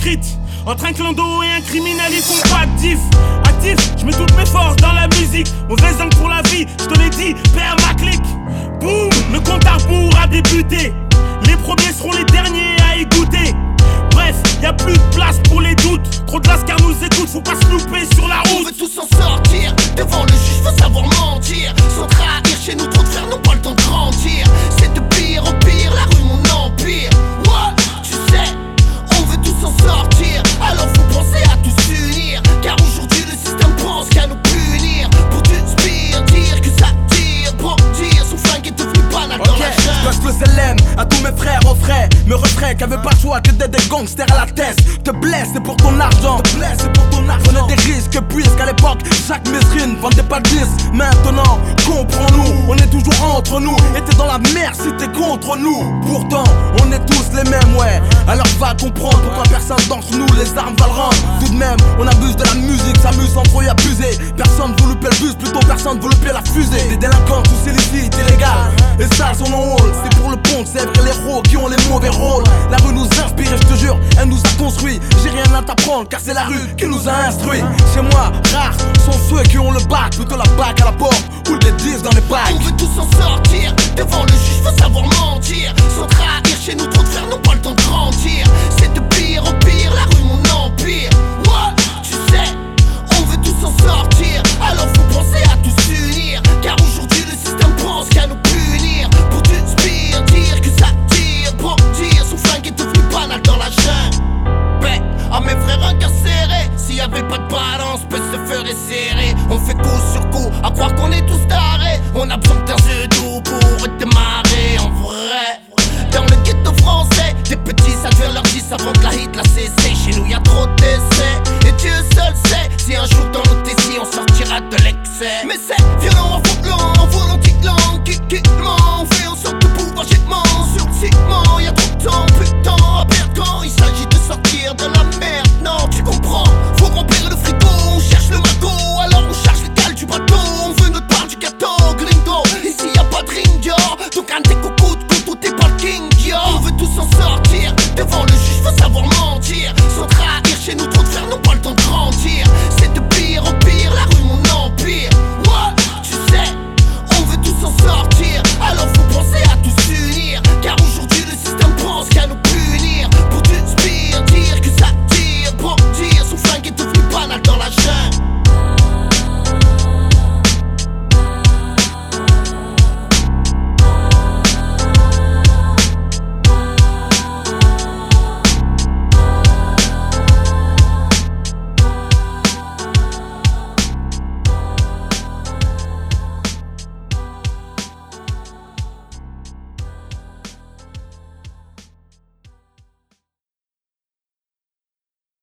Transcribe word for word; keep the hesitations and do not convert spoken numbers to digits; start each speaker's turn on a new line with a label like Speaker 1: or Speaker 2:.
Speaker 1: street. Entre un clando et un criminel, ils font pas de diff. Actif, je mets toutes mes forces dans la musique. Mauvaise langue pour la vie, je te l'ai dit, père ma clique. Boum, le compte à rebours a débuté. Les premiers seront les derniers à y goûter. Bref, y'a plus de place pour les doutes. Trop de glace car nous écoute, faut pas se louper sur la route.
Speaker 2: On veut tous s'en sortir, devant le juge faut savoir mentir. Sans trahir, chez nous trop de frères n'ont pas le temps de grandir. C'est de pire en pire, la rue mon empire. Ouais, tu sais, on veut tous s'en sortir. Alors faut penser à tous s'unir. Car aujourd'hui le système pense qu'à nous punir. Pour du spire, dire que ça tire. Brandir, son flingue est devenu banal dans
Speaker 3: okay,
Speaker 2: la jungle.
Speaker 3: je passe le Z L M à tous mes frères au frais. Me refrain qui avait pas le choix que d'être des gangsters à la tête. Te blesse c'est pour ton argent, te blesse c'est pour ton argent. Prenez des risques puisqu'à l'époque chaque mesrine vendait pas de disques. Maintenant comprends-nous, on est toujours entre nous. Et t'es dans la merde si t'es contre nous. Pourtant on est tous les mêmes, ouais. Alors va comprendre pourquoi personne d'entre nous les armes va le rendre. Tout de même on abuse de la musique, s'amuse sans trop y abuser. Personne veut louper le bus, plutôt personne veut louper la fusée. Des délinquants tous illicites, illégal. Et ça son rôle, c'est pour le pont de Sèvres et les héros qui ont les mauvais rôles. La rue nous inspire et je te jure, elle nous a construit. J'ai rien à t'apprendre car c'est la rue qui nous a instruits. Chez moi, rares sont ceux qui ont le bac, plutôt la bac à la porte ou des disques dans les bacs.
Speaker 2: On veut tous s'en sortir, devant le juge faut savoir mentir. Sans trahir, chez nous trop de frères n'ont pas le temps de grandir. C'est de pire en pire, la rue mon empire. Ouais, tu sais, on veut tous s'en sortir. Alors faut penser à tous s'unir. Car aujourd'hui le système pense qu'à nous punir. Pour du spire, dire que ça tire. Brandir, son flingue est devenu banal dans la jungle. Paix à mes frères incarcérés. S'il y avait pas de balance, peut se ferait serrer. On fait coup sur coup, à croire qu'on est tous tarés. On a besoin d'un jeu doux pour démarrer en vrai. Dans le ghetto français, des petits ça devient leur dix avant que la hit la cessé. Chez nous y'a trop d'essais, et Dieu seul sait si un jour dans notre ici on sortira de l'excès. Mais c'est violent, violent, volontiers langue, qui qui ment. On fait en sorte de pouvoir jetement sur le ciment. Y'a trop de temps, plus de temps à perdre quand il s'agit de sortir de la merde. Non, tu comprends, faut remplir le frigo. On cherche le magot, alors on charge les cales du bateau. On veut notre part du gâteau, gringo. Ici y'a pas de ring, donc un déco